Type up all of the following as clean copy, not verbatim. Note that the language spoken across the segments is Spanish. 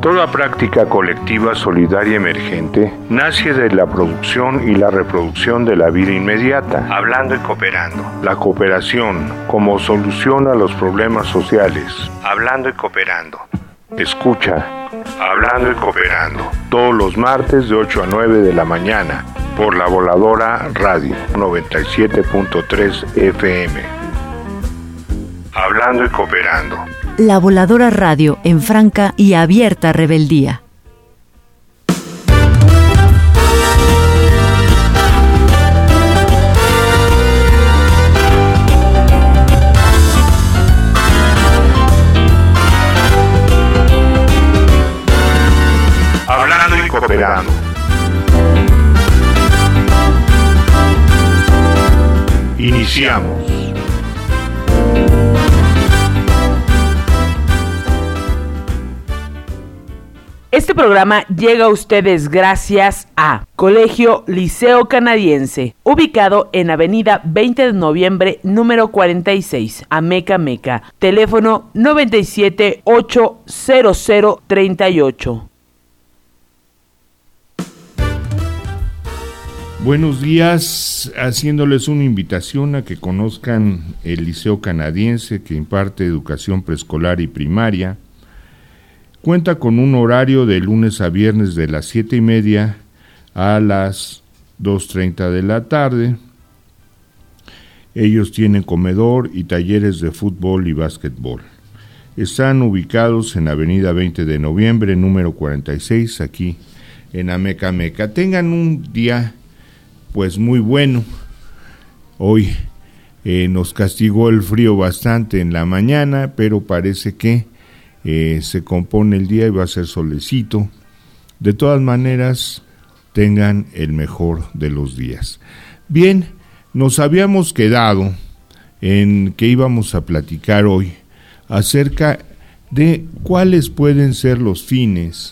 Toda práctica colectiva solidaria emergente nace de la producción y la reproducción de la vida inmediata, hablando y cooperando. La cooperación como solución a los problemas sociales, hablando y cooperando. Escucha, hablando y cooperando, todos los martes de 8 a 9 de la mañana, por La Voladora Radio 97.3 FM. Hablando y cooperando. La Voladora Radio, en franca y abierta rebeldía. Hablando y cooperando. Iniciamos. Este programa llega a ustedes gracias a Colegio Liceo Canadiense, ubicado en Avenida 20 de Noviembre, número 46, Ameca Meca, teléfono 97-80038. Buenos días, haciéndoles una invitación a que conozcan el Liceo Canadiense, que imparte educación preescolar y primaria. Cuenta con un horario de lunes a viernes de las 7:30 a las 2:30 de la tarde. Ellos tienen comedor y talleres de fútbol y básquetbol. Están ubicados en Avenida 20 de Noviembre, número 46, aquí en Ameca Meca. Tengan un día pues muy bueno. Hoy nos castigó el frío bastante en la mañana, pero parece que se compone el día y va a ser solecito. De todas maneras, tengan el mejor de los días. Bien, nos habíamos quedado en que íbamos a platicar hoy acerca de cuáles pueden ser los fines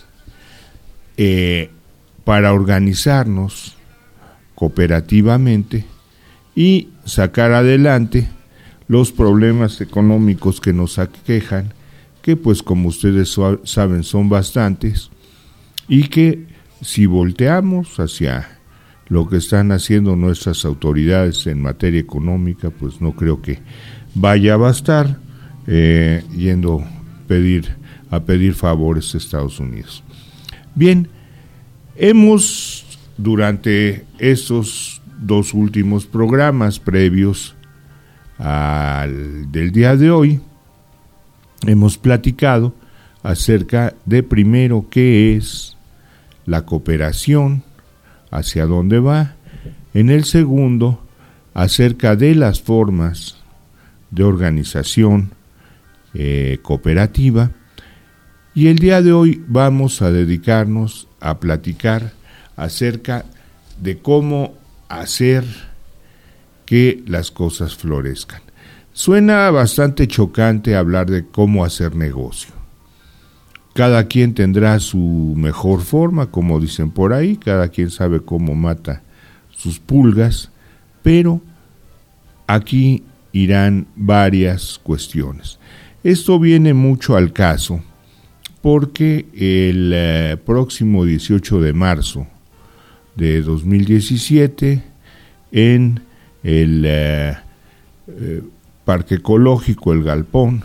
para organizarnos cooperativamente y sacar adelante los problemas económicos que nos aquejan, que pues como ustedes saben son bastantes, y que si volteamos hacia lo que están haciendo nuestras autoridades en materia económica, pues no creo que vaya a bastar yendo a pedir favores a Estados Unidos. Bien, hemos durante estos dos últimos programas previos al del día de hoy, hemos platicado acerca de primero qué es la cooperación, hacia dónde va, en el segundo acerca de las formas de organización cooperativa, y el día de hoy vamos a dedicarnos a platicar acerca de cómo hacer que las cosas florezcan. Suena bastante chocante hablar de cómo hacer negocio. Cada quien tendrá su mejor forma, como dicen por ahí, cada quien sabe cómo mata sus pulgas, pero aquí irán varias cuestiones. Esto viene mucho al caso porque el próximo 18 de marzo de 2017 en el Parque Ecológico El Galpón,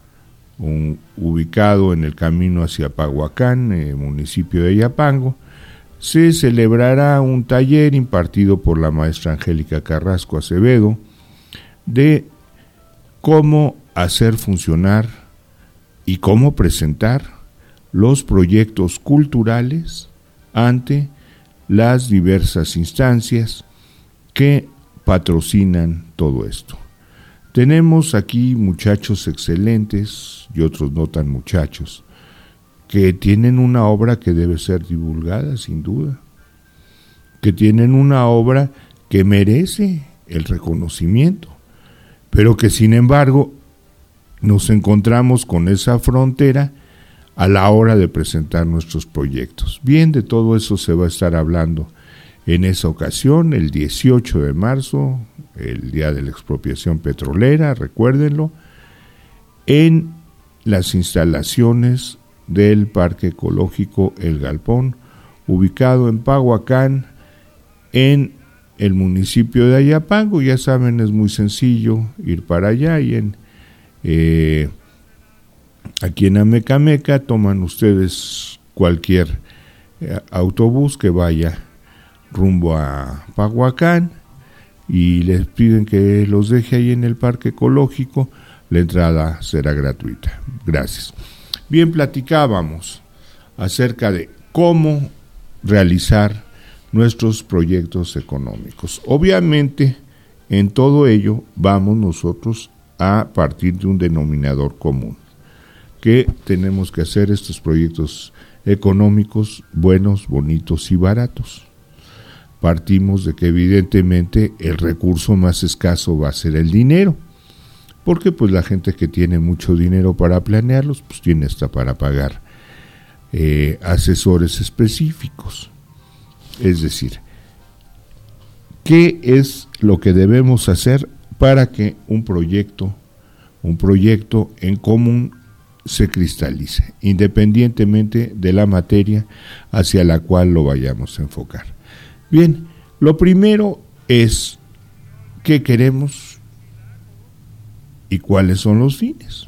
ubicado en el camino hacia Pahuacán, municipio de Yapango, se celebrará un taller impartido por la maestra Angélica Carrasco Acevedo de cómo hacer funcionar y cómo presentar los proyectos culturales ante las diversas instancias que patrocinan todo esto. Tenemos aquí muchachos excelentes y otros no tan muchachos que tienen una obra que debe ser divulgada sin duda, que tienen una obra que merece el reconocimiento, pero que sin embargo nos encontramos con esa frontera a la hora de presentar nuestros proyectos. Bien, de todo eso se va a estar hablando en esa ocasión, el 18 de marzo, el día de la expropiación petrolera, recuérdenlo, en las instalaciones del Parque Ecológico El Galpón, ubicado en Pahuacán, en el municipio de Ayapango. Ya saben, es muy sencillo ir para allá, y aquí en Amecameca toman ustedes cualquier autobús que vaya rumbo a Pahuacán y les piden que los deje ahí en el Parque Ecológico. La entrada será gratuita. Gracias. Bien, platicábamos acerca de cómo realizar nuestros proyectos económicos. Obviamente, en todo ello vamos nosotros a partir de un denominador común, que tenemos que hacer estos proyectos económicos buenos, bonitos y baratos. Partimos de que evidentemente el recurso más escaso va a ser el dinero, porque pues la gente que tiene mucho dinero para planearlos, pues tiene hasta para pagar asesores específicos. Es decir, ¿qué es lo que debemos hacer para que un proyecto en común se cristalice, independientemente de la materia hacia la cual lo vayamos a enfocar? Bien, lo primero es qué queremos y cuáles son los fines.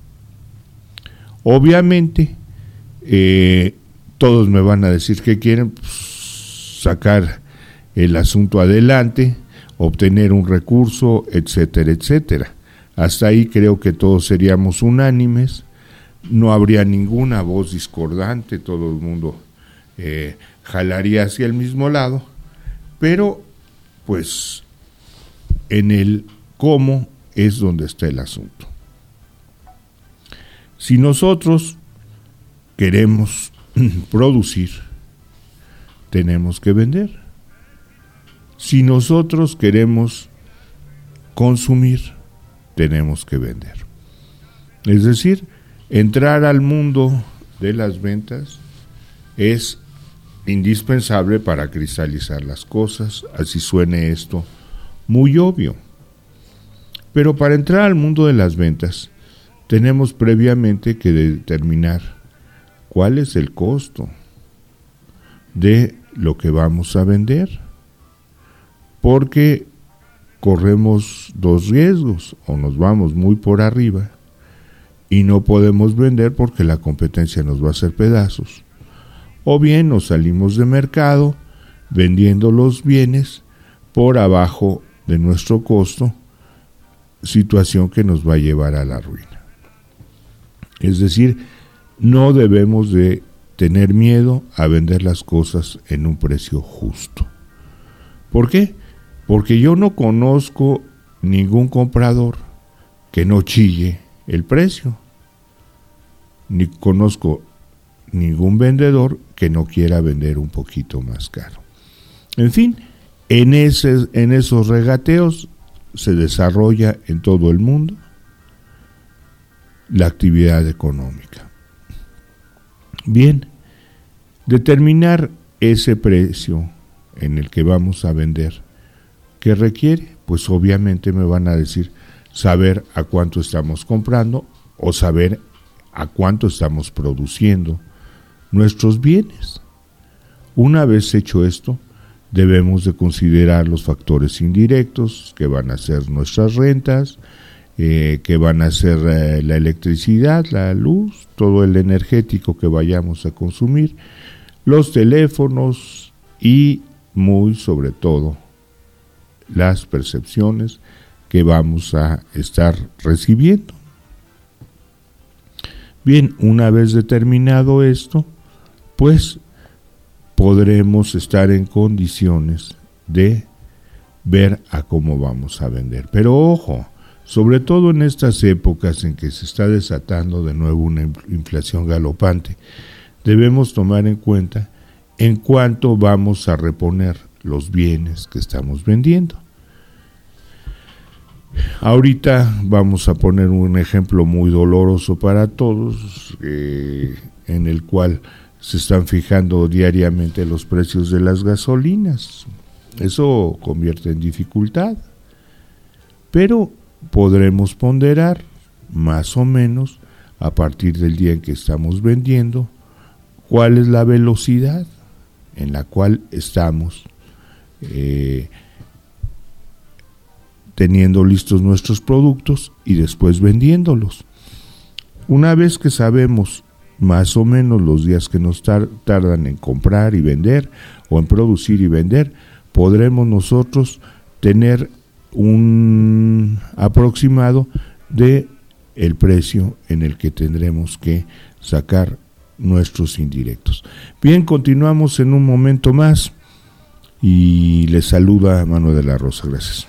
Obviamente, todos me van a decir que quieren, pues, sacar el asunto adelante, obtener un recurso, etcétera, etcétera. Hasta ahí creo que todos seríamos unánimes, no habría ninguna voz discordante, todo el mundo jalaría hacia el mismo lado, pero pues en el cómo es donde está el asunto. Si nosotros queremos producir, tenemos que vender. Si nosotros queremos consumir, tenemos que vender. Es decir, entrar al mundo de las ventas es indispensable para cristalizar las cosas, así suene esto muy obvio. Pero para entrar al mundo de las ventas, tenemos previamente que determinar cuál es el costo de lo que vamos a vender, porque corremos dos riesgos: o nos vamos muy por arriba y no podemos vender porque la competencia nos va a hacer pedazos, o bien nos salimos de mercado vendiendo los bienes por abajo de nuestro costo, situación que nos va a llevar a la ruina. Es decir, no debemos de tener miedo a vender las cosas en un precio justo. ¿Por qué? Porque yo no conozco ningún comprador que no chille el precio, ni conozco ningún vendedor que no quiera vender un poquito más caro. En fin, en esos regateos se desarrolla en todo el mundo la actividad económica. Bien, determinar ese precio en el que vamos a vender, ¿qué requiere? Pues obviamente me van a decir saber a cuánto estamos comprando o saber a cuánto estamos produciendo nuestros bienes. Una vez hecho esto, debemos de considerar los factores indirectos, que van a ser nuestras rentas, que van a ser la electricidad, la luz, todo el energético que vayamos a consumir, los teléfonos y muy sobre todo las percepciones que vamos a estar recibiendo. Bien, una vez determinado esto, pues podremos estar en condiciones de ver a cómo vamos a vender. Pero ojo, sobre todo en estas épocas en que se está desatando de nuevo una inflación galopante, debemos tomar en cuenta en cuánto vamos a reponer los bienes que estamos vendiendo. Ahorita vamos a poner un ejemplo muy doloroso para todos, en el cual se están fijando diariamente los precios de las gasolinas. Eso convierte en dificultad, pero podremos ponderar más o menos a partir del día en que estamos vendiendo, cuál es la velocidad en la cual estamos teniendo listos nuestros productos y después vendiéndolos. Una vez que sabemos más o menos los días que nos tardan en comprar y vender, o en producir y vender, podremos nosotros tener un aproximado de el precio en el que tendremos que sacar nuestros indirectos. Bien, continuamos en un momento más y les saluda Manuel de la Rosa. Gracias.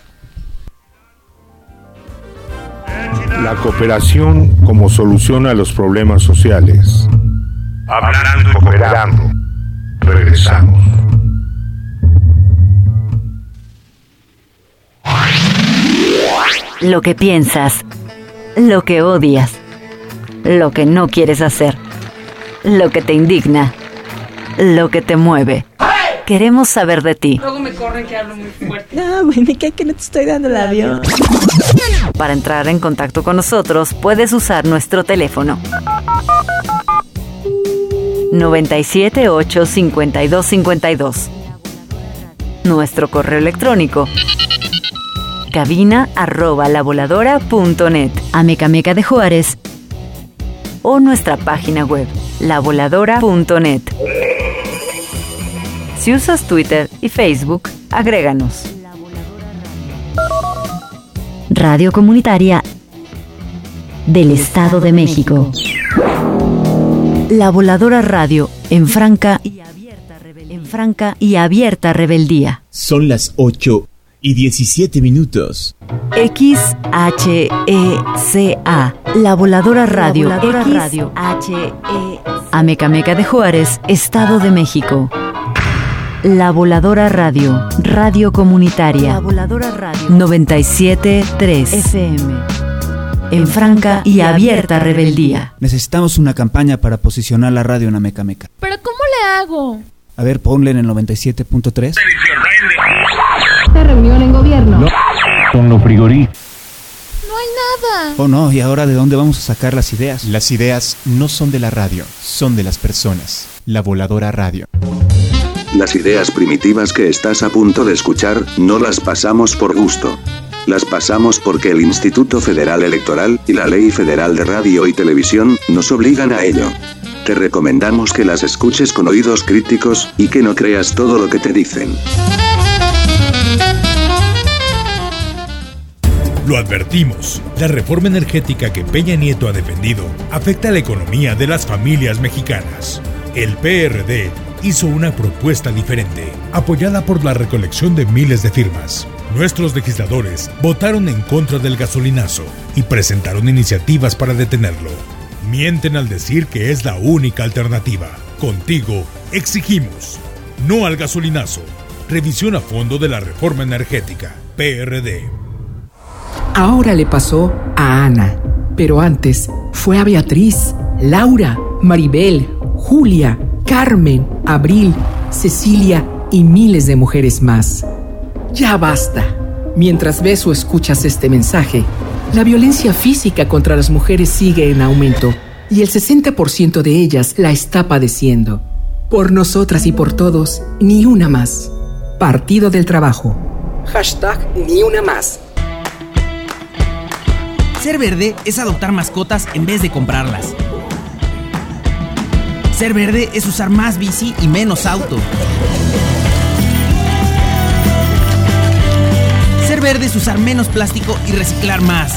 La cooperación como solución a los problemas sociales. Hablando y cooperando. Regresamos. Lo que piensas, lo que odias, lo que no quieres hacer, lo que te indigna, lo que te mueve. Queremos saber de ti. Luego me corren que hablo muy fuerte. No, güey, me cae que no te estoy dando el avión. Para entrar en contacto con nosotros, puedes usar nuestro teléfono 978-5252. Nuestro correo electrónico cabina@lavoladora.net. Amecameca de Juárez. O nuestra página web lavoladora.net. Si usas Twitter y Facebook, agréganos. Radio Comunitaria del Estado de México. La Voladora Radio, en franca y abierta rebeldía. Son las 8:17. XHECA, La Voladora Radio. Amecameca de Juárez, Estado de México. La Voladora Radio, Radio Comunitaria. 97.3 FM. En franca y abierta rebeldía. Necesitamos una campaña para posicionar la radio en Amecameca. ¿Pero cómo le hago? A ver, ponle en el 97.3. Esta reunión en gobierno. No, con lo frigorí. No hay nada. Oh no, ¿y ahora de dónde vamos a sacar las ideas? Las ideas no son de la radio, son de las personas. La Voladora Radio. Las ideas primitivas que estás a punto de escuchar, no las pasamos por gusto. Las pasamos porque el Instituto Federal Electoral y la Ley Federal de Radio y Televisión nos obligan a ello. Te recomendamos que las escuches con oídos críticos y que no creas todo lo que te dicen. Lo advertimos, la reforma energética que Peña Nieto ha defendido afecta a la economía de las familias mexicanas. El PRD hizo una propuesta diferente, apoyada por la recolección de miles de firmas. Nuestros legisladores votaron en contra del gasolinazo y presentaron iniciativas para detenerlo. Mienten al decir que es la única alternativa. Contigo exigimos no al gasolinazo. Revisión a fondo de la reforma energética. PRD. Ahora le pasó a Ana, pero antes fue a Beatriz, Laura, Maribel, Julia, Carmen, Abril, Cecilia y miles de mujeres más. Ya basta. Mientras ves o escuchas este mensaje, la violencia física contra las mujeres sigue en aumento y el 60% de ellas la está padeciendo. Por nosotras y por todos, ni una más. Partido del Trabajo. #ni una más. Ser verde es adoptar mascotas en vez de comprarlas. Ser verde es usar más bici y menos auto. Ser verde es usar menos plástico y reciclar más.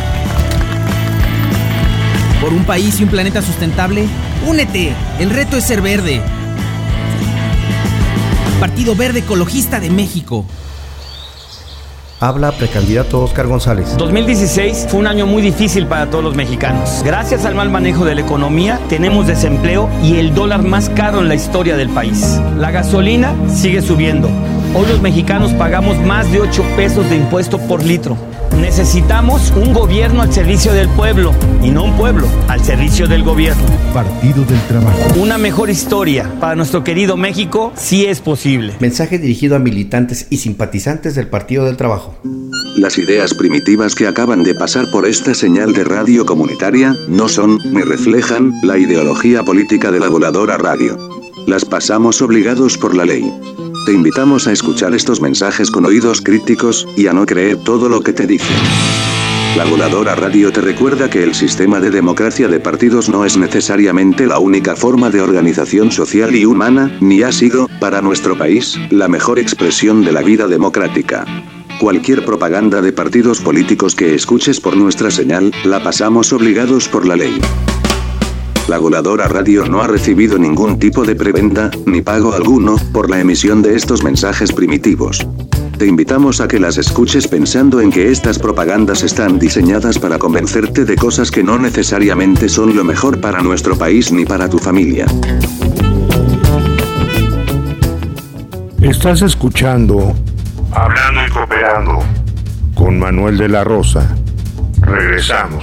Por un país y un planeta sustentable, únete. El reto es ser verde. Partido Verde Ecologista de México. Habla precandidato Oscar González. 2016 fue un año muy difícil para todos los mexicanos. Gracias al mal manejo de la economía, tenemos desempleo y el dólar más caro en la historia del país. La gasolina sigue subiendo. Hoy los mexicanos pagamos más de 8 pesos de impuesto por litro. Necesitamos un gobierno al servicio del pueblo y no un pueblo al servicio del gobierno. Partido del Trabajo. Una mejor historia para nuestro querido México sí es posible. Mensaje dirigido a militantes y simpatizantes del Partido del Trabajo. Las ideas primitivas que acaban de pasar por esta señal de radio comunitaria, no son, ni reflejan, la ideología política de la Voladora Radio. Las pasamos obligados por la ley. Te invitamos a escuchar estos mensajes con oídos críticos, y a no creer todo lo que te dicen. La Voladora Radio te recuerda que el sistema de democracia de partidos no es necesariamente la única forma de organización social y humana, ni ha sido, para nuestro país, la mejor expresión de la vida democrática. Cualquier propaganda de partidos políticos que escuches por nuestra señal, la pasamos obligados por la ley. La Voladora Radio no ha recibido ningún tipo de preventa, ni pago alguno, por la emisión de estos mensajes primitivos. Te invitamos a que las escuches pensando en que estas propagandas están diseñadas para convencerte de cosas que no necesariamente son lo mejor para nuestro país ni para tu familia. Estás escuchando Hablando y Cooperando con Manuel de la Rosa. Regresamos.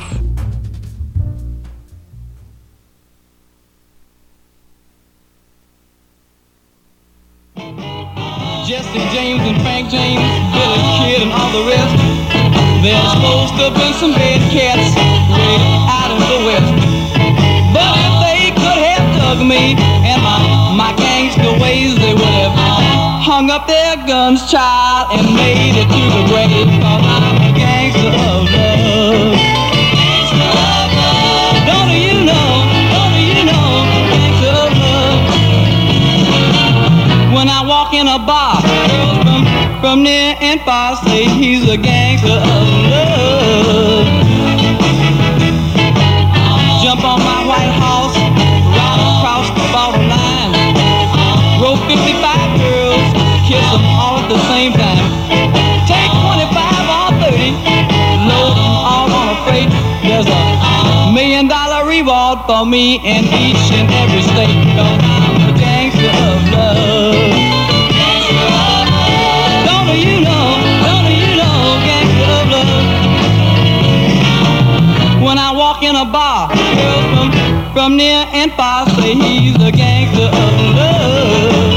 Jesse James and Frank James, Billy Kid and all the rest. There's supposed to be some bad cats way out in the west. But if they could have dug me and my gangster ways, they would have hung up their guns, child, and made it to the grave. 'Cause I'm a gangster of love. Gangster of love. Don't you know, gangster of love. When I walk in a bar, girls from near and far say he's a gangster of love. Jump on my white horse, ride across the borderline. Roll 55 girls, kiss them all at the same time. Take 25 or 30, load them all on a freight. There's $1 million reward for me in each and every state. 'Cause I'm a gangster of love. Gangster of love. Don't you know, gangster of love. When I walk in a bar, girls from near and far say he's a gangster of love.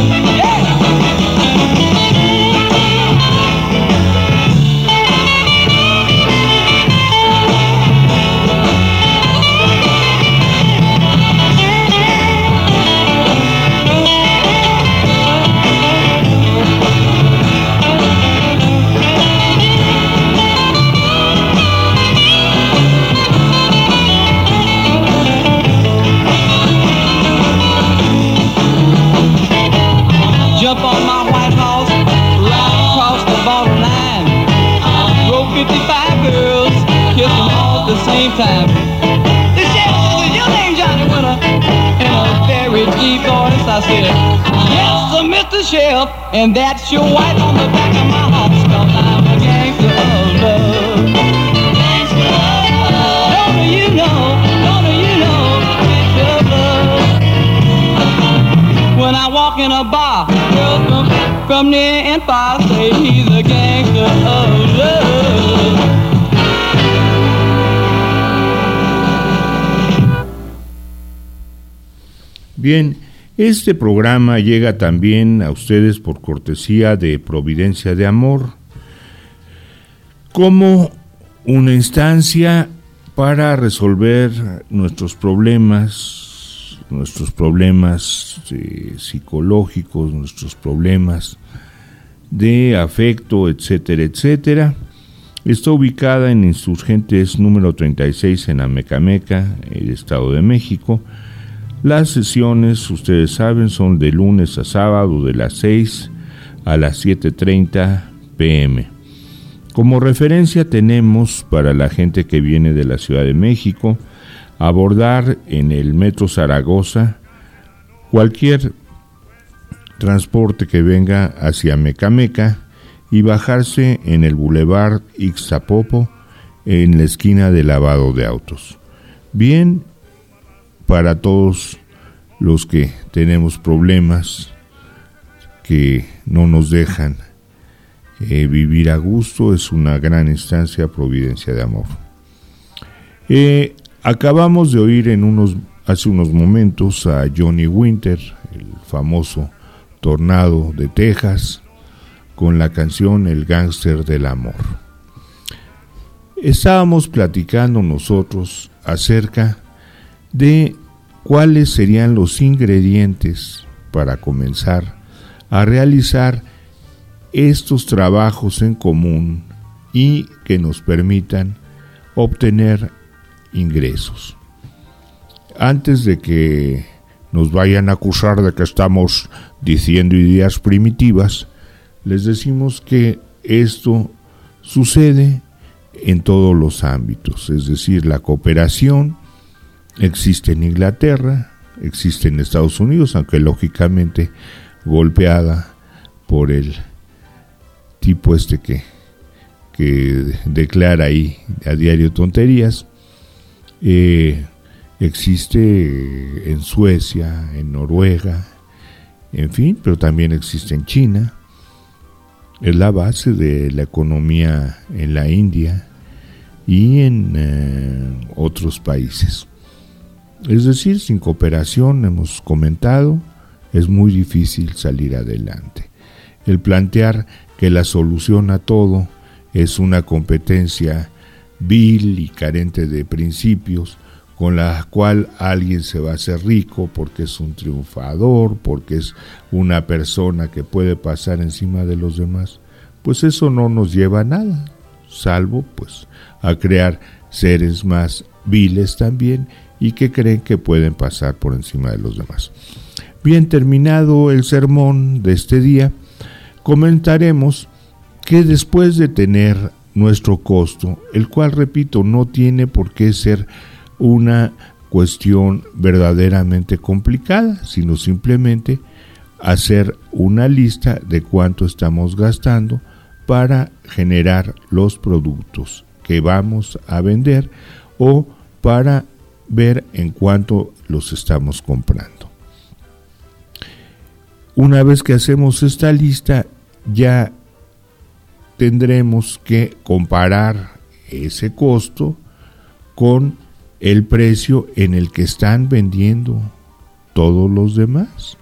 Jump on my white horse, ride across the borderline. Roll 55 girls, kiss them all at the same time. The sheriff says, "Is your name Johnny Winter?" In a very deep voice I said, "Yes, sir, Mr. Sheriff, and that's your white on the back of my horse, 'cause I'm a gangster of love." Gangster of love. Don't you know, gangster of love. When I walk in a bar, girls from near and far say he's a gangster of love. Bien, este programa llega también a ustedes por cortesía de Providencia de Amor, como una instancia para resolver nuestros problemas psicológicos, nuestros problemas de afecto, etcétera, etcétera. Está ubicada en Insurgentes número 36 en Amecameca, el Estado de México. Las sesiones, ustedes saben, son de lunes a sábado de las 6 a las 7:30 p.m. Como referencia tenemos, para la gente que viene de la Ciudad de México, abordar en el Metro Zaragoza cualquier transporte que venga hacia Mecameca y bajarse en el Boulevard Ixtapopo en la esquina de lavado de autos. Bien, para todos los que tenemos problemas que no nos dejan vivir a gusto, es una gran instancia Providencia de Amor. Acabamos de oír hace unos momentos a Johnny Winter, el famoso Tornado de Texas, con la canción El Gángster del Amor. Estábamos platicando nosotros acerca de cuáles serían los ingredientes para comenzar a realizar estos trabajos en común y que nos permitan obtener ingresos. Antes de que nos vayan a acusar de que estamos diciendo ideas primitivas, les decimos que esto sucede en todos los ámbitos, es decir, la cooperación existe en Inglaterra, existe en Estados Unidos, aunque lógicamente golpeada por el tipo que declara ahí a diario tonterías. Existe en Suecia, en Noruega, en fin, pero también existe en China. Es la base de la economía en la India y en otros países. Es decir, sin cooperación, hemos comentado, es muy difícil salir adelante. El plantear que la solución a todo es una competencia vil y carente de principios, con la cual alguien se va a hacer rico porque es un triunfador, porque es una persona que puede pasar encima de los demás, pues eso no nos lleva a nada, salvo pues a crear seres más viles también y que creen que pueden pasar por encima de los demás. Bien, terminado el sermón de este día, comentaremos que después de tener nuestro costo, el cual, repito, no tiene por qué ser una cuestión verdaderamente complicada, sino simplemente hacer una lista de cuánto estamos gastando para generar los productos que vamos a vender o para ver en cuánto los estamos comprando. Una vez que hacemos esta lista, ya tendremos que comparar ese costo con el precio en el que están vendiendo todos los demás.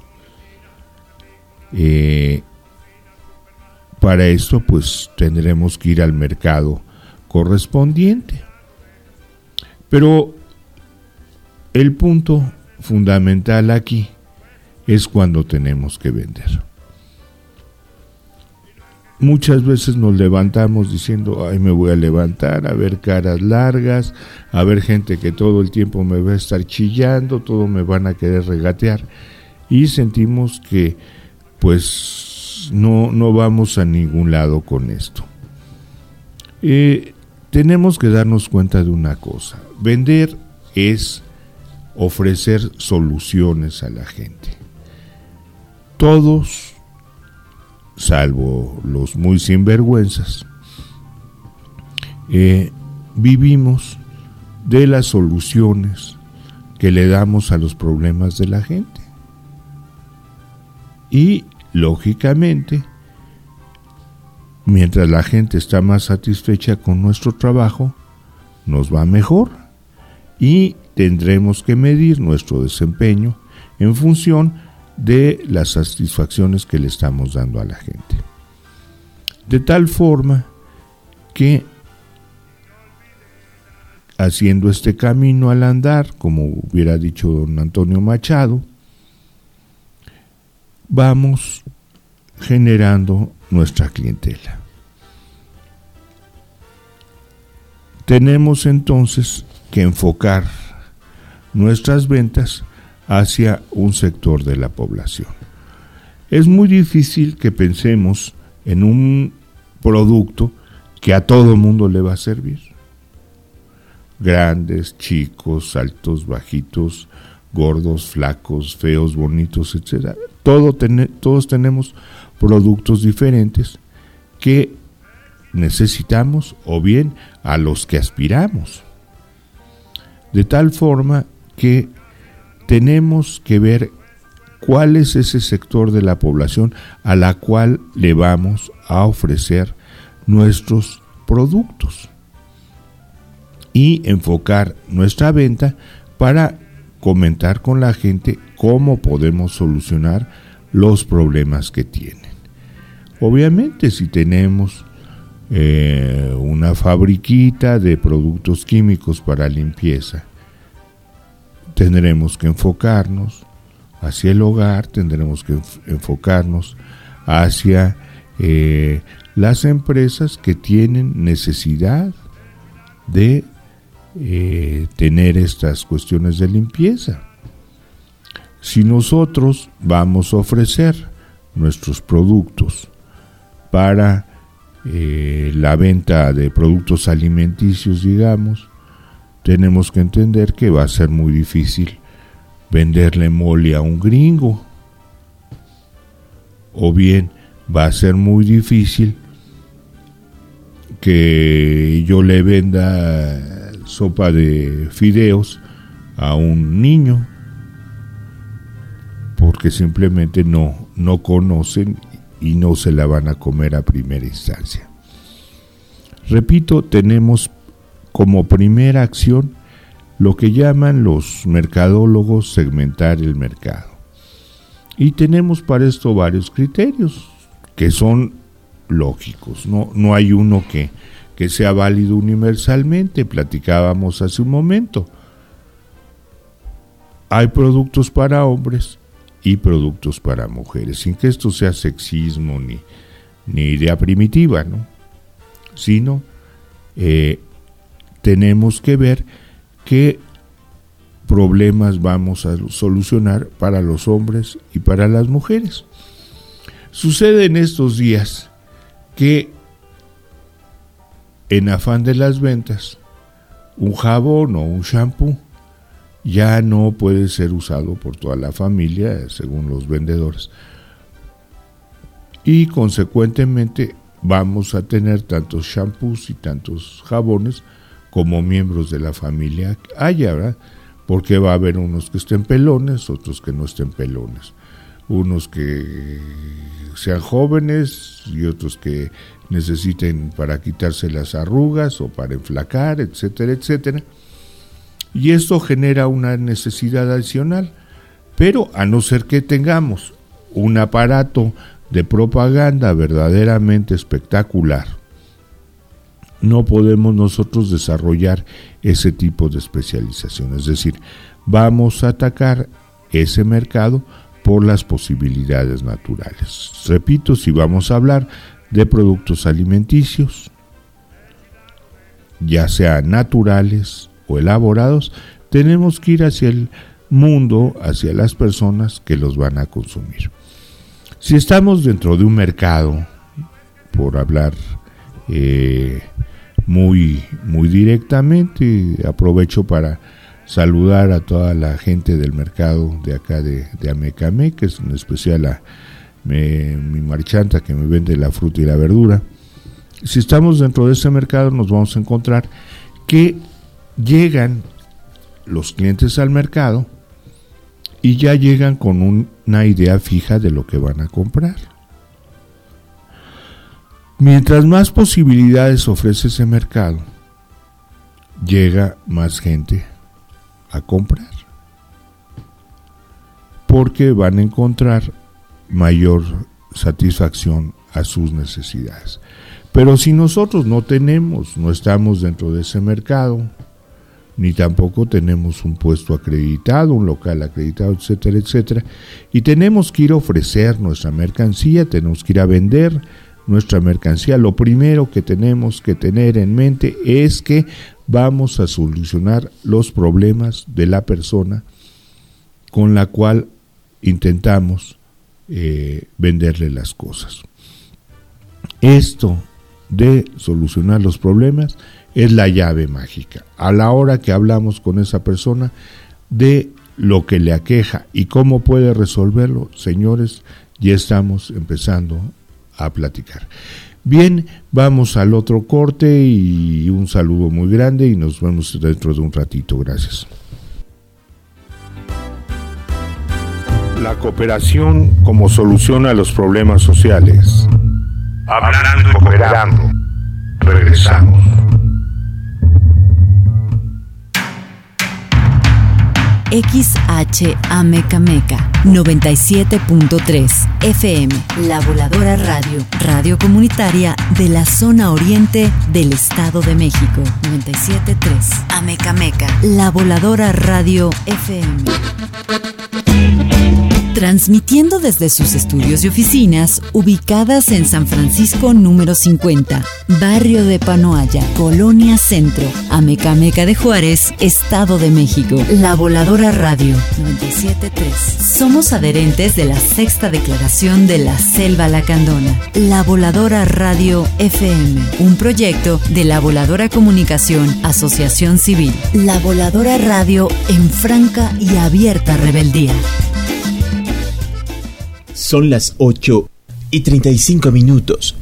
Para esto pues tendremos que ir al mercado correspondiente. Pero el punto fundamental aquí es cuando tenemos que vender. Muchas veces nos levantamos diciendo, ay, me voy a levantar, a ver caras largas, a ver gente que todo el tiempo me va a estar chillando, todo me van a querer regatear, y sentimos que pues no vamos a ningún lado con esto. Tenemos que darnos cuenta de una cosa: vender es ofrecer soluciones a la gente. Todos, salvo los muy sinvergüenzas, vivimos de las soluciones que le damos a los problemas de la gente. Y, lógicamente, mientras la gente está más satisfecha con nuestro trabajo, nos va mejor y tendremos que medir nuestro desempeño en función de las satisfacciones que le estamos dando a la gente. De tal forma que, haciendo este camino al andar, como hubiera dicho don Antonio Machado, vamos generando nuestra clientela. Tenemos entonces que enfocar nuestras ventas hacia un sector de la población. Es muy difícil que pensemos en un producto que a todo mundo le va a servir. Grandes, chicos, altos, bajitos, gordos, flacos, feos, bonitos, etc. Todos tenemos productos diferentes que necesitamos o bien a los que aspiramos. De tal forma que tenemos que ver cuál es ese sector de la población a la cual le vamos a ofrecer nuestros productos y enfocar nuestra venta para comentar con la gente cómo podemos solucionar los problemas que tienen. Obviamente, si tenemos una fabriquita de productos químicos para limpieza. Tendremos que enfocarnos hacia el hogar, tendremos que enfocarnos hacia las empresas que tienen necesidad de tener estas cuestiones de limpieza. Si nosotros vamos a ofrecer nuestros productos para la venta de productos alimenticios, digamos, tenemos que entender que va a ser muy difícil venderle mole a un gringo, o bien va a ser muy difícil que yo le venda sopa de fideos a un niño, porque simplemente no conocen y no se la van a comer a primera instancia. Repito, tenemos como primera acción lo que llaman los mercadólogos segmentar el mercado. Y tenemos para esto varios criterios que son lógicos. No hay uno que sea válido universalmente. Platicábamos hace un momento. Hay productos para hombres y productos para mujeres, sin que esto sea sexismo ni idea primitiva, ¿no? Sino tenemos que ver qué problemas vamos a solucionar para los hombres y para las mujeres. Sucede en estos días que en afán de las ventas, un jabón o un shampoo ya no puede ser usado por toda la familia, según los vendedores. Y consecuentemente vamos a tener tantos shampoos y tantos jabones como miembros de la familia haya, ¿verdad? Porque va a haber unos que estén pelones, otros que no estén pelones. Unos que sean jóvenes y otros que necesiten para quitarse las arrugas o para enflacar, etcétera, etcétera. Y esto genera una necesidad adicional, pero a no ser que tengamos un aparato de propaganda verdaderamente espectacular, no podemos nosotros desarrollar ese tipo de especialización. Es decir, vamos a atacar ese mercado por las posibilidades naturales. Repito, si vamos a hablar de productos alimenticios, ya sean naturales o elaborados, tenemos que ir hacia el mundo, hacia las personas que los van a consumir. Si estamos dentro de un mercado, por hablar muy directamente, aprovecho para saludar a toda la gente del mercado de acá de Amecameca, en especial a mi marchanta que me vende la fruta y la verdura. Si estamos dentro de ese mercado, nos vamos a encontrar que llegan los clientes al mercado y ya llegan con una idea fija de lo que van a comprar. Mientras más posibilidades ofrece ese mercado, llega más gente a comprar, porque van a encontrar mayor satisfacción a sus necesidades. Pero si nosotros no estamos dentro de ese mercado, ni tampoco tenemos un puesto acreditado, un local acreditado, etcétera, etcétera, y tenemos que ir a ofrecer nuestra mercancía, tenemos que ir a vender nuestra mercancía, lo primero que tenemos que tener en mente es que vamos a solucionar los problemas de la persona con la cual intentamos venderle las cosas. Esto de solucionar los problemas es la llave mágica. A la hora que hablamos con esa persona de lo que le aqueja y cómo puede resolverlo, señores, ya estamos empezando a platicar. Bien, vamos al otro corte y un saludo muy grande y nos vemos dentro de un ratito. Gracias. La cooperación como solución a los problemas sociales. Hablando y cooperando. Regresamos. XH Amecameca 97.3 FM, La Voladora Radio, radio comunitaria de la zona oriente del Estado de México. 97.3 Amecameca, La Voladora Radio FM. Transmitiendo desde sus estudios y oficinas ubicadas en San Francisco número 50, barrio de Panoaya, Colonia Centro, Amecameca de Juárez, Estado de México. La Voladora Radio 97.3. Somos adherentes de la Sexta Declaración de la Selva Lacandona. La Voladora Radio FM, un proyecto de La Voladora Comunicación, Asociación Civil. La Voladora Radio en franca y abierta rebeldía. Son las 8:35.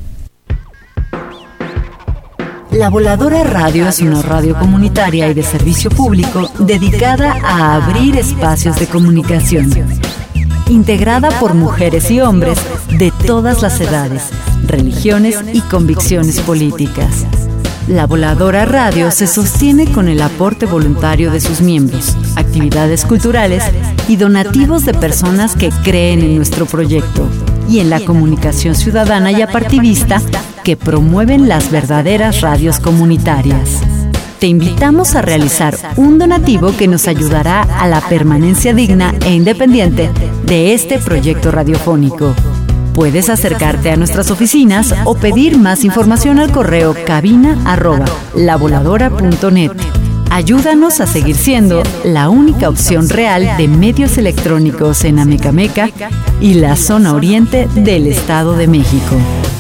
La Voladora Radio es una radio comunitaria y de servicio público dedicada a abrir espacios de comunicación. Integrada por mujeres y hombres de todas las edades, religiones y convicciones políticas. La Voladora Radio se sostiene con el aporte voluntario de sus miembros, actividades culturales y donativos de personas que creen en nuestro proyecto y en la comunicación ciudadana y apartidista que promueven las verdaderas radios comunitarias. Te invitamos a realizar un donativo que nos ayudará a la permanencia digna e independiente de este proyecto radiofónico. Puedes acercarte a nuestras oficinas o pedir más información al correo cabina@lavoladora.net. Ayúdanos a seguir siendo la única opción real de medios electrónicos en Amecameca y la zona oriente del Estado de México.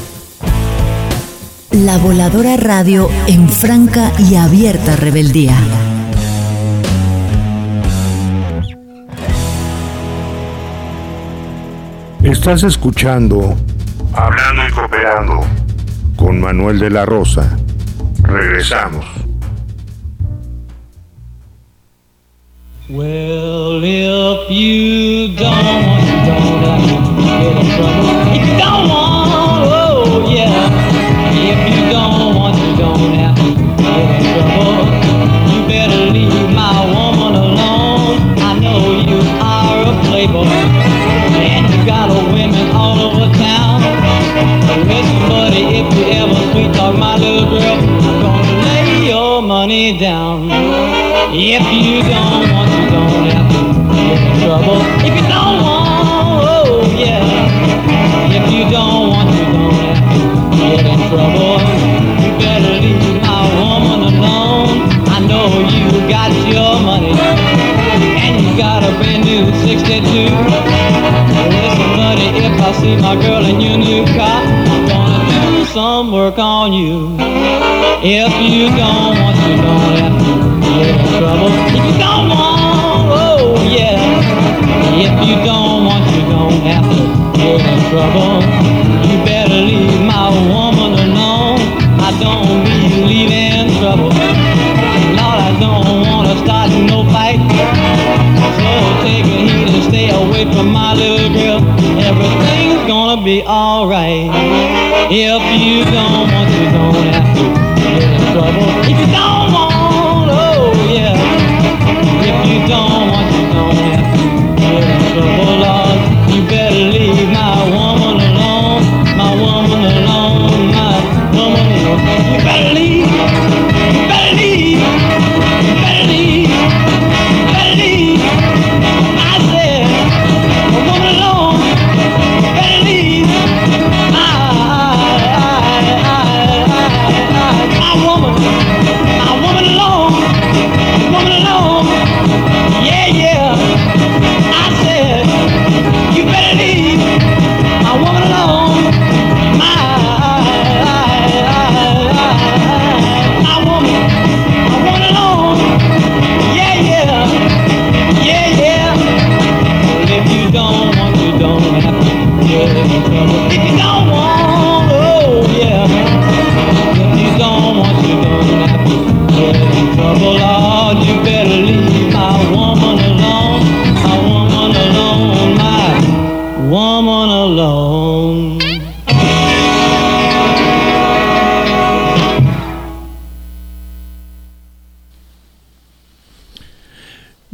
La Voladora Radio en franca y abierta rebeldía. Estás escuchando Hablando y Cooperando con Manuel de la Rosa. Regresamos. Well, if you don't want, you don't have to get in trouble. If you don't want, oh yeah. If you don't want, you don't have to get in trouble. You better leave my woman alone. I know you are a playboy, and you got women all over town. Listen, buddy, if you ever sweet talk my little girl, I'm gonna lay your money down. If you don't want, you don't have to get in trouble. If you don't want, oh yeah. If you don't want, you don't have to get in trouble. You better leave my woman alone. I know you got your money, and you got a brand new 62. Listen, buddy, if I see my girl in your new car, I'm gonna do some work on you. If you don't want, you don't have to get in trouble. If you don't want, oh yeah. If you don't want, you don't have to get in trouble. You better leave my woman alone. I don't believe in trouble. Lord, I don't wanna start no fight. So take a heed and stay away from my little girl. Everything's gonna be alright. If you don't want, you don't have to get in trouble. If you don't want, oh yeah. If you don't want, you don't have to get in trouble, Lord. You better leave my woman alone. My woman alone. My woman alone. You better leave. You better leave. You better leave. You better leave. I said, my woman alone. You better leave. My woman alone. Woman alone. Yeah, yeah. I said, you better leave my woman alone. My woman alone. Yeah, yeah. Yeah, yeah. Well, if you don't want, you don't have to get in trouble. If you don't want, oh yeah. If you don't want, you don't have to get in trouble. Lord, you better leave my woman alone. My woman alone. My woman alone.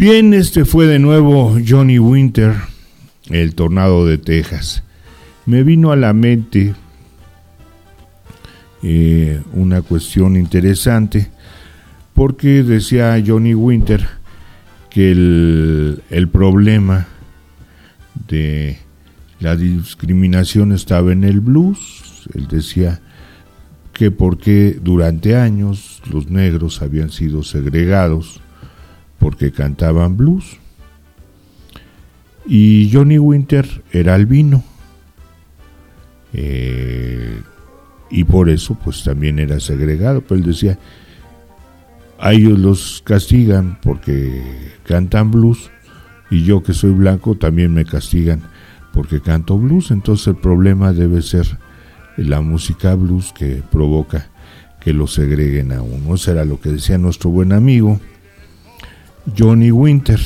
Bien, este fue de nuevo Johnny Winter, el Tornado de Texas. Me vino a la mente una cuestión interesante, porque decía Johnny Winter que el problema de la discriminación estaba en el blues. Él decía que porque durante años los negros habían sido segregados porque cantaban blues, y Johnny Winter era albino, y por eso pues también era segregado. Pero él decía, a ellos los castigan porque cantan blues, y yo que soy blanco también me castigan porque canto blues. Entonces el problema debe ser la música blues que provoca que lo segreguen a uno. Eso era lo que decía nuestro buen amigo Johnny Winter.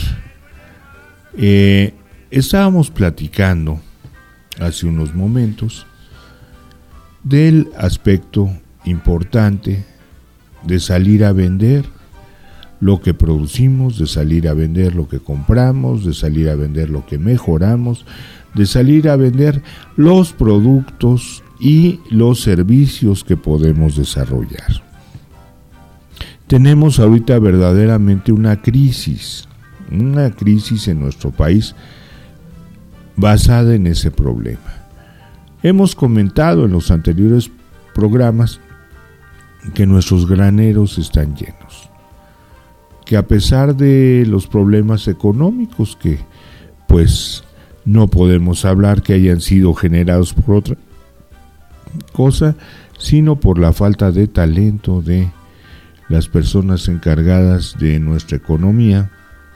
Estábamos platicando hace unos momentos del aspecto importante de salir a vender lo que producimos, de salir a vender lo que compramos, de salir a vender lo que mejoramos, de salir a vender los productos y los servicios que podemos desarrollar. Tenemos ahorita verdaderamente una crisis en nuestro país basada en ese problema. Hemos comentado en los anteriores programas que nuestros graneros están llenos, que a pesar de los problemas económicos, que pues no podemos hablar que hayan sido generados por otra cosa, sino por la falta de talento de las personas encargadas de nuestra economía,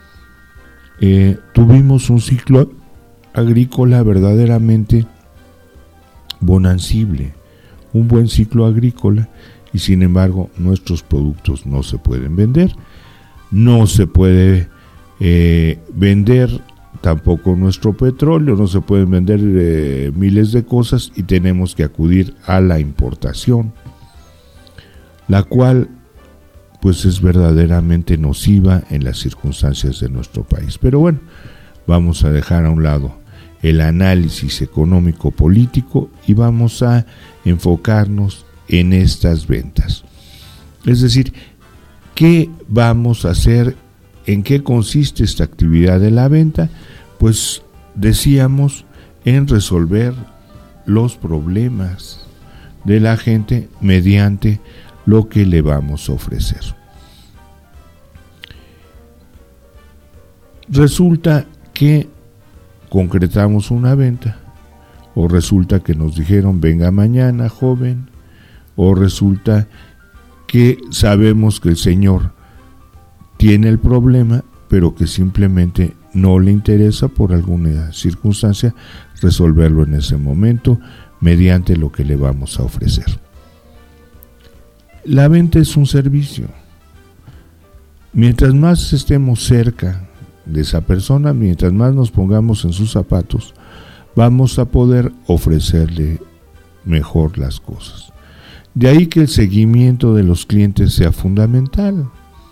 tuvimos un ciclo agrícola verdaderamente bonancible, un buen ciclo agrícola, y sin embargo nuestros productos no se pueden vender, no se puede vender tampoco nuestro petróleo, no se pueden vender miles de cosas, y tenemos que acudir a la importación, la cual pues es verdaderamente nociva en las circunstancias de nuestro país. Pero bueno, vamos a dejar a un lado el análisis económico-político y vamos a enfocarnos en estas ventas. Es decir, ¿qué vamos a hacer? ¿En qué consiste esta actividad de la venta? Pues decíamos, en resolver los problemas de la gente mediante lo que le vamos a ofrecer. Resulta que concretamos una venta, o resulta que nos dijeron venga mañana, joven, o resulta que sabemos que el señor tiene el problema, pero que simplemente no le interesa por alguna circunstancia resolverlo en ese momento mediante lo que le vamos a ofrecer. La venta es un servicio. Mientras más estemos cerca de esa persona, mientras más nos pongamos en sus zapatos, vamos a poder ofrecerle mejor las cosas. De ahí que el seguimiento de los clientes sea fundamental.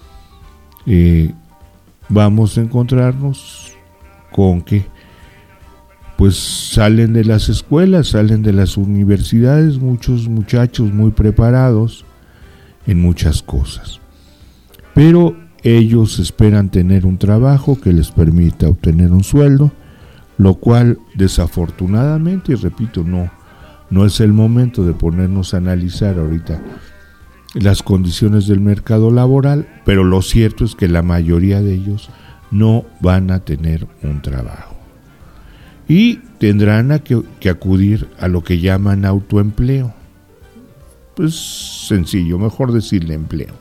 Vamos a encontrarnos con que pues salen de las escuelas, salen de las universidades muchos muchachos muy preparados en muchas cosas, pero ellos esperan tener un trabajo que les permita obtener un sueldo, lo cual desafortunadamente, y repito, no es el momento de ponernos a analizar ahorita las condiciones del mercado laboral, pero lo cierto es que la mayoría de ellos no van a tener un trabajo y tendrán que acudir a lo que llaman autoempleo. Pues sencillo, mejor decirle empleo.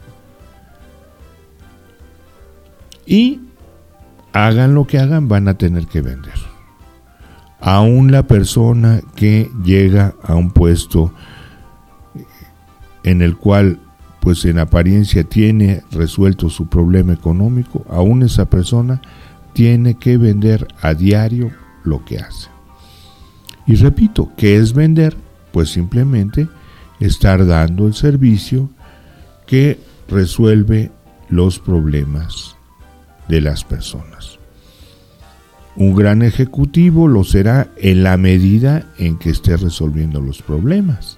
Y hagan lo que hagan, van a tener que vender. Aún la persona que llega a un puesto en el cual pues en apariencia tiene resuelto su problema económico, aún esa persona tiene que vender a diario lo que hace. Y repito, ¿qué es vender? Pues simplemente estar dando el servicio que resuelve los problemas de las personas. Un gran ejecutivo lo será en la medida en que esté resolviendo los problemas.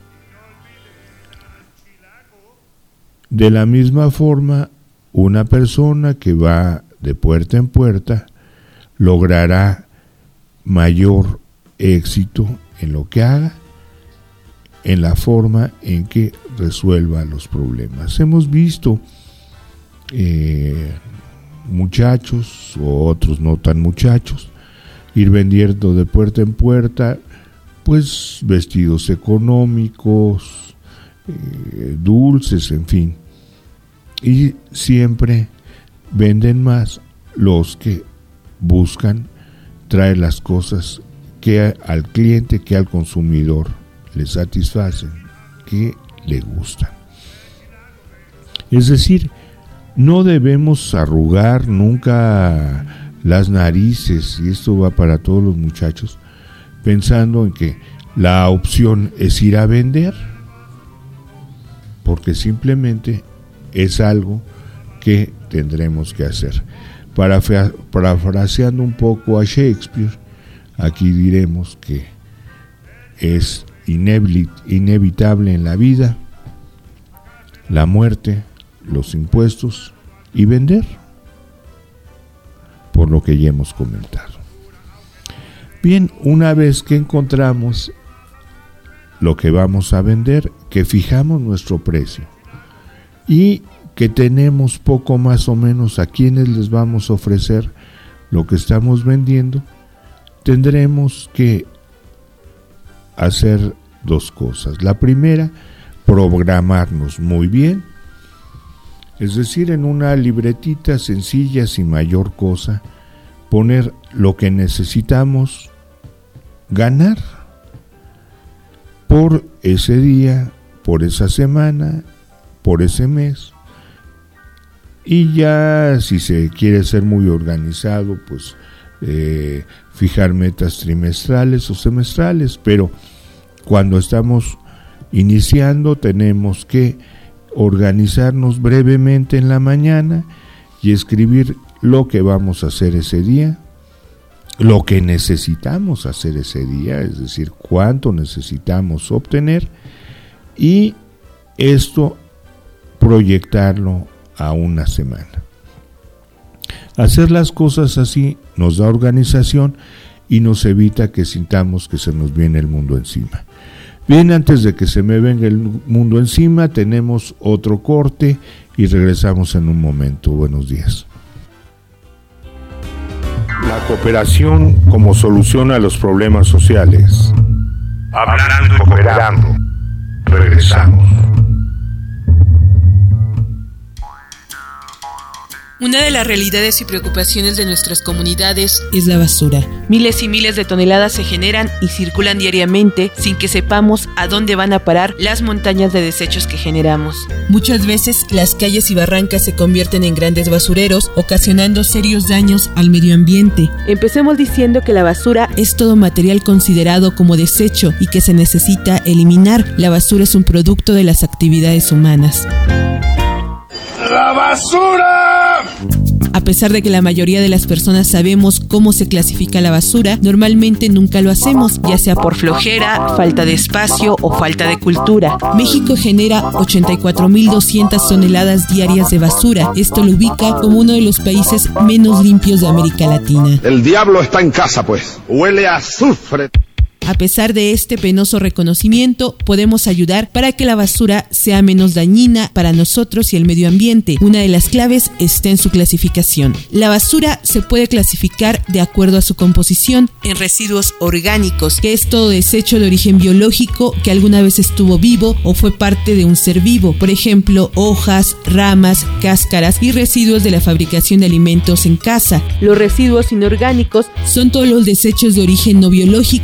De la misma forma, una persona que va de puerta en puerta logrará mayor éxito en lo que haga, en la forma en que resuelva los problemas. Hemos visto muchachos o otros no tan muchachos ir vendiendo de puerta en puerta pues vestidos económicos, dulces, en fin, y siempre venden más los que buscan traer las cosas que al cliente, que al consumidor le satisfacen, que le gustan. Es decir, no debemos arrugar nunca las narices, y esto va para todos los muchachos, pensando en que la opción es ir a vender, porque simplemente es algo que tendremos que hacer. Parafraseando un poco a Shakespeare, aquí diremos que es inevitable en la vida la muerte, los impuestos y vender, por lo que ya hemos comentado. Bien, una vez que encontramos lo que vamos a vender, que fijamos nuestro precio y que tenemos poco más o menos a quienes les vamos a ofrecer lo que estamos vendiendo, tendremos que hacer dos cosas. La primera, programarnos muy bien, es decir, en una libretita sencilla, sin mayor cosa, poner lo que necesitamos ganar por ese día, por esa semana, por ese mes. Y ya si se quiere ser muy organizado, pues fijar metas trimestrales o semestrales, pero cuando estamos iniciando tenemos que organizarnos brevemente en la mañana y escribir lo que vamos a hacer ese día, lo que necesitamos hacer ese día, es decir, cuánto necesitamos obtener, y esto proyectarlo a una semana. Hacer las cosas así nos da organización y nos evita que sintamos que se nos viene el mundo encima. Bien, antes de que se me venga el mundo encima, tenemos otro corte y regresamos en un momento. Buenos días. La cooperación como solución a los problemas sociales. Hablando y cooperando. Regresamos. Una de las realidades y preocupaciones de nuestras comunidades es la basura. Miles y miles de toneladas se generan y circulan diariamente sin que sepamos a dónde van a parar las montañas de desechos que generamos. Muchas veces las calles y barrancas se convierten en grandes basureros, ocasionando serios daños al medio ambiente. Empecemos diciendo que la basura es todo material considerado como desecho y que se necesita eliminar. La basura es un producto de las actividades humanas. ¡La basura! A pesar de que la mayoría de las personas sabemos cómo se clasifica la basura, normalmente nunca lo hacemos, ya sea por flojera, falta de espacio o falta de cultura. México genera 84.200 toneladas diarias de basura. Esto lo ubica como uno de los países menos limpios de América Latina. El diablo está en casa, pues. Huele a azufre. A pesar de este penoso reconocimiento, podemos ayudar para que la basura sea menos dañina para nosotros y el medio ambiente. Una de las claves está en su clasificación. La basura se puede clasificar de acuerdo a su composición en residuos orgánicos, que es todo desecho de origen biológico que alguna vez estuvo vivo o fue parte de un ser vivo. Por ejemplo, hojas, ramas, cáscaras y residuos de la fabricación de alimentos en casa. Los residuos inorgánicos son todos los desechos de origen no biológico, de origen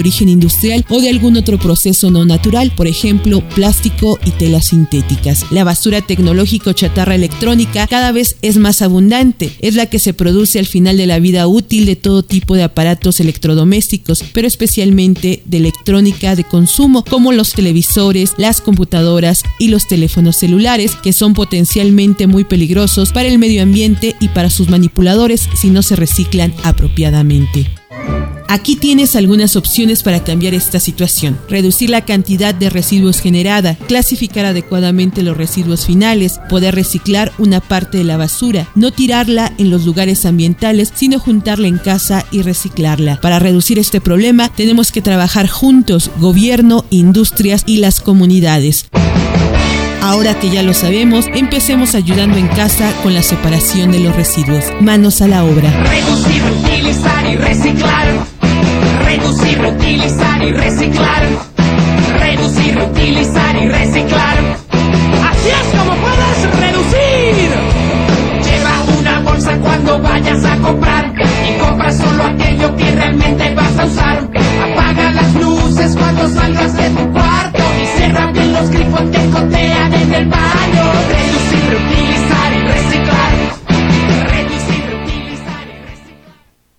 origen industrial o de algún otro proceso no natural, por ejemplo, plástico y telas sintéticas. La basura tecnológica o chatarra electrónica cada vez es más abundante. Es la que se produce al final de la vida útil de todo tipo de aparatos electrodomésticos, pero especialmente de electrónica de consumo, como los televisores, las computadoras y los teléfonos celulares, que son potencialmente muy peligrosos para el medio ambiente y para sus manipuladores si no se reciclan apropiadamente. Aquí tienes algunas opciones para cambiar esta situación. Reducir la cantidad de residuos generada, clasificar adecuadamente los residuos finales, poder reciclar una parte de la basura, no tirarla en los lugares ambientales, sino juntarla en casa y reciclarla. Para reducir este problema, tenemos que trabajar juntos, gobierno, industrias y las comunidades. Ahora que ya lo sabemos, empecemos ayudando en casa con la separación de los residuos. Manos a la obra. Reducir, reutilizar y reciclar. Reducir, reutilizar y reciclar. Reducir, reutilizar y reciclar. Así es como puedes reducir. Lleva una bolsa cuando vayas a comprar y compra solo aquello que realmente vas a usar. Apaga las luces cuando salgas de tu cuarto y cierra bien los grifos que gotean en el baño. Reducir, reutilizar y reciclar. Reducir, reutilizar y reciclar.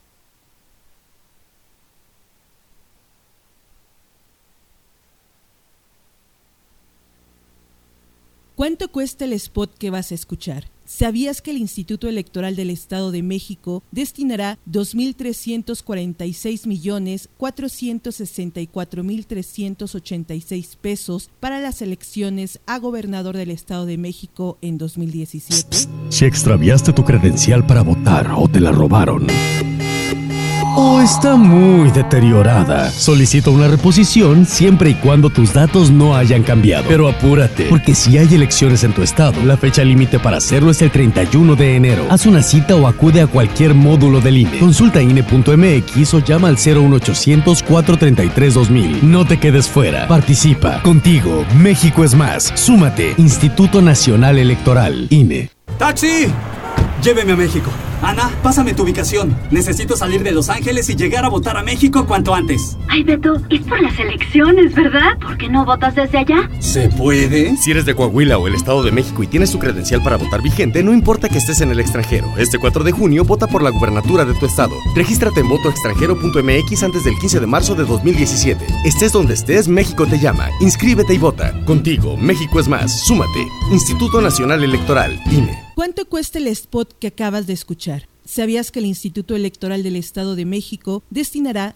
¿Cuánto cuesta el spot que vas a escuchar? ¿Sabías que el Instituto Electoral del Estado de México destinará 2.346.464.386 pesos para las elecciones a gobernador del Estado de México en 2017? Si extraviaste tu credencial para votar o te la robaron, o está muy deteriorada, solicita una reposición siempre y cuando tus datos no hayan cambiado. Pero apúrate, porque si hay elecciones en tu estado, la fecha límite para hacerlo es el 31 de enero. Haz una cita o acude a cualquier módulo del INE. Consulta INE.mx o llama al 01800-433-2000. No te quedes fuera. Participa. Contigo, México es más. Súmate. Instituto Nacional Electoral, INE. ¡Taxi! Lléveme a México. Ana, pásame tu ubicación. Necesito salir de Los Ángeles y llegar a votar a México cuanto antes. Ay, Beto, es por las elecciones, ¿verdad? ¿Por qué no votas desde allá? ¿Se puede? Si eres de Coahuila o el Estado de México y tienes tu credencial para votar vigente, no importa que estés en el extranjero. Este 4 de junio, vota por la gubernatura de tu estado. Regístrate en votoextranjero.mx antes del 15 de marzo de 2017. Estés donde estés, México te llama. Inscríbete y vota. Contigo, México es más. Súmate. Instituto Nacional Electoral, INE. ¿Cuánto cuesta el spot que acabas de escuchar? ¿Sabías que el Instituto Electoral del Estado de México destinará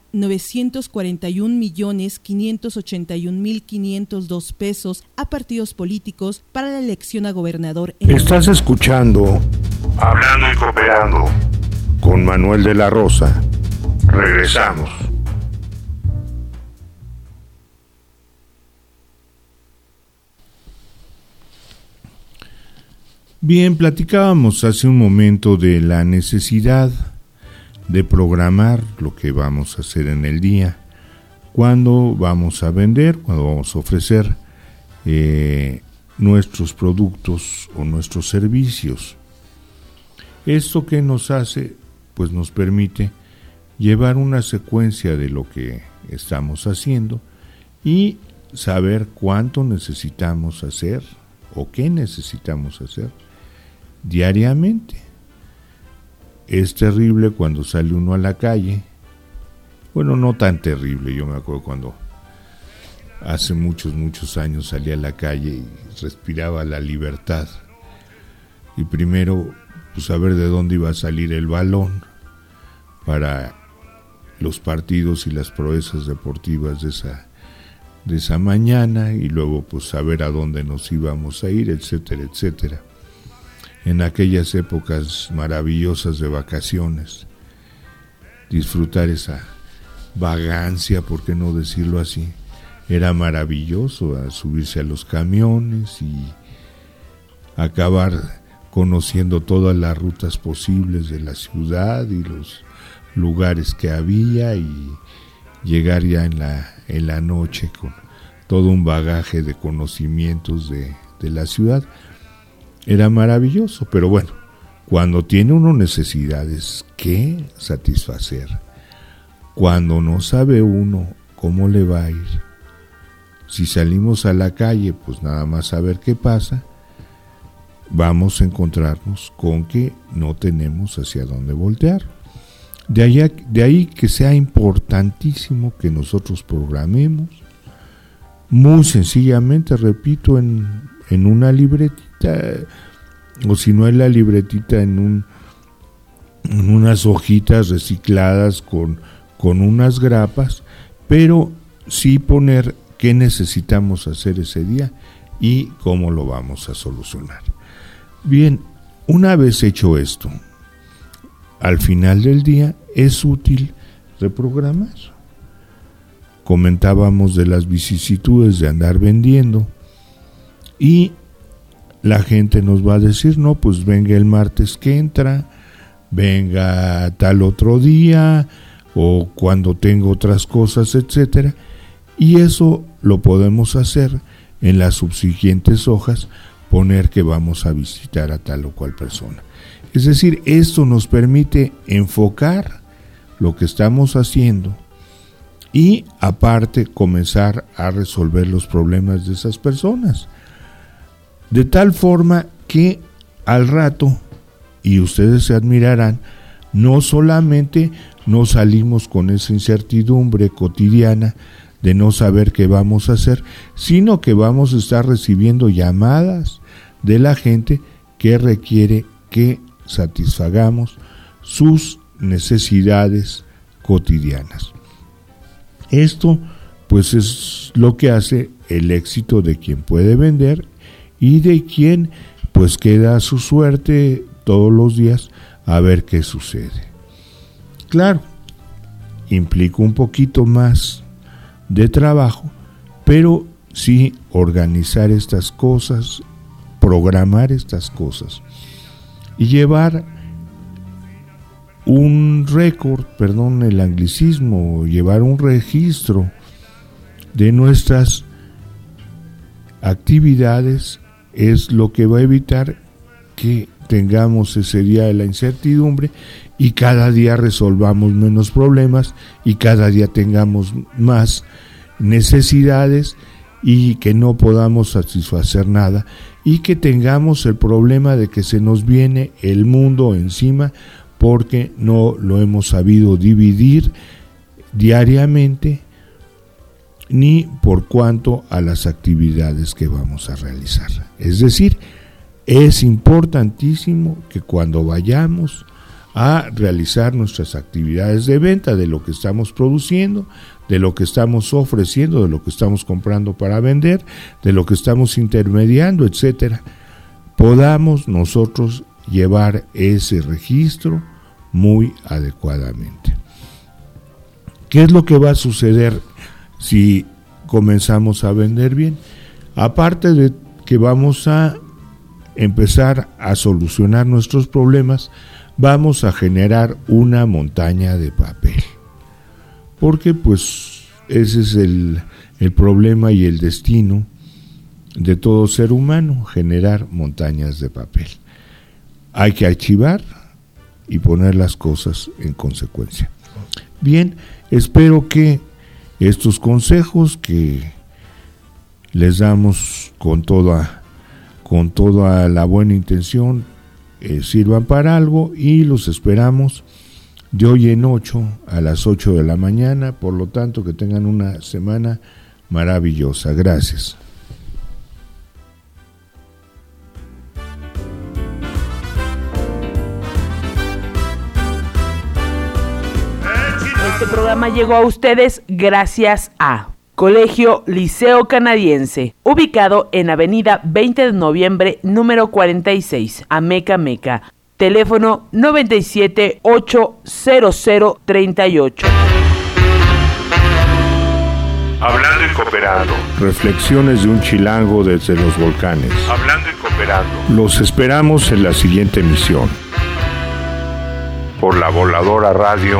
941.581.502 pesos a partidos políticos para la elección a gobernador? Estás escuchando Hablando y Cooperando con Manuel de la Rosa. Regresamos. Bien, platicábamos hace un momento de la necesidad de programar lo que vamos a hacer en el día, cuándo vamos a vender, cuándo vamos a ofrecer nuestros productos o nuestros servicios. Esto que nos hace, pues nos permite llevar una secuencia de lo que estamos haciendo y saber cuánto necesitamos hacer o qué necesitamos hacer diariamente. Es terrible cuando sale uno a la calle. Bueno, no tan terrible. Yo me acuerdo cuando hace muchos años salí a la calle y respiraba la libertad. Y primero, pues saber de dónde iba a salir el balón para los partidos y las proezas deportivas de esa mañana, y luego pues saber a dónde nos íbamos a ir, etcétera, etcétera. En aquellas épocas maravillosas de vacaciones, disfrutar esa vagancia, por qué no decirlo así, era maravilloso, a subirse a los camiones y acabar conociendo todas las rutas posibles de la ciudad y los lugares que había, y llegar ya en la noche con todo un bagaje de conocimientos de la ciudad. Era maravilloso, pero bueno, cuando tiene uno necesidades que satisfacer, cuando no sabe uno ¿cómo le va a ir? Si salimos a la calle, pues nada más a ver qué pasa, vamos a encontrarnos con que no tenemos hacia dónde voltear. De ahí que sea importantísimo que nosotros programemos, muy sencillamente, repito, en una libretita, o si no en la libretita, en unas hojitas recicladas con unas grapas, pero sí poner qué necesitamos hacer ese día y cómo lo vamos a solucionar. Bien, una vez hecho esto, al final del día es útil reprogramar. Comentábamos de las vicisitudes de andar vendiendo y la gente nos va a decir, no, pues venga el martes que entra, venga tal otro día o cuando tengo otras cosas, etcétera, y eso lo podemos hacer en las subsiguientes hojas, poner que vamos a visitar a tal o cual persona. Es decir, esto nos permite enfocar lo que estamos haciendo y aparte comenzar a resolver los problemas de esas personas, de tal forma que al rato, y ustedes se admirarán, no solamente no salimos con esa incertidumbre cotidiana de no saber qué vamos a hacer, sino que vamos a estar recibiendo llamadas de la gente que requiere que satisfagamos sus necesidades cotidianas. Esto pues es lo que hace el éxito de quien puede vender y de quien pues queda a su suerte todos los días a ver qué sucede. Claro, implica un poquito más de trabajo, pero sí organizar estas cosas, programar estas cosas y llevar un récord, perdón el anglicismo, llevar un registro de nuestras actividades es lo que va a evitar que tengamos ese día de la incertidumbre y cada día resolvamos menos problemas y cada día tengamos más necesidades y que no podamos satisfacer nada y que tengamos el problema de que se nos viene el mundo encima porque no lo hemos sabido dividir diariamente ni por cuanto a las actividades que vamos a realizar. Es decir, es importantísimo que cuando vayamos a realizar nuestras actividades de venta de lo que estamos produciendo, de lo que estamos ofreciendo, de lo que estamos comprando para vender, de lo que estamos intermediando, etcétera, podamos nosotros llevar ese registro muy adecuadamente. ¿Qué es lo que va a suceder si comenzamos a vender bien? Aparte de que vamos a empezar a solucionar nuestros problemas, vamos a generar una montaña de papel. Porque pues ese es el problema y el destino de todo ser humano, generar montañas de papel. Hay que archivar y poner las cosas en consecuencia. Bien, espero que estos consejos que les damos con toda la buena intención sirvan para algo y los esperamos de hoy en 8 a las 8 de la mañana, por lo tanto que tengan una semana maravillosa. Gracias. Este programa llegó a ustedes gracias a Colegio Liceo Canadiense, ubicado en Avenida 20 de Noviembre, número 46, Amecameca. Teléfono 97-80038. Hablando y cooperando. Reflexiones de un chilango desde los volcanes. Hablando y cooperando. Los esperamos en la siguiente emisión. Por la Voladora Radio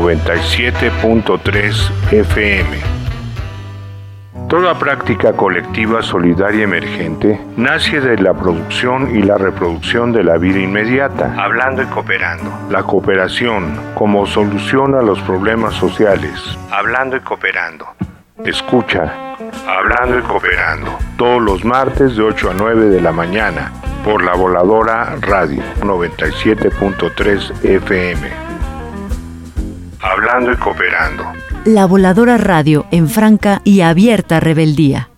97.3 FM. Toda práctica colectiva solidaria emergente nace de la producción y la reproducción de la vida inmediata, hablando y cooperando. La cooperación como solución a los problemas sociales, hablando y cooperando. Escucha Hablando y Cooperando todos los martes de 8 a 9 de la mañana por La Voladora Radio 97.3 FM. Hablando y Cooperando. La Voladora Radio en franca y abierta rebeldía.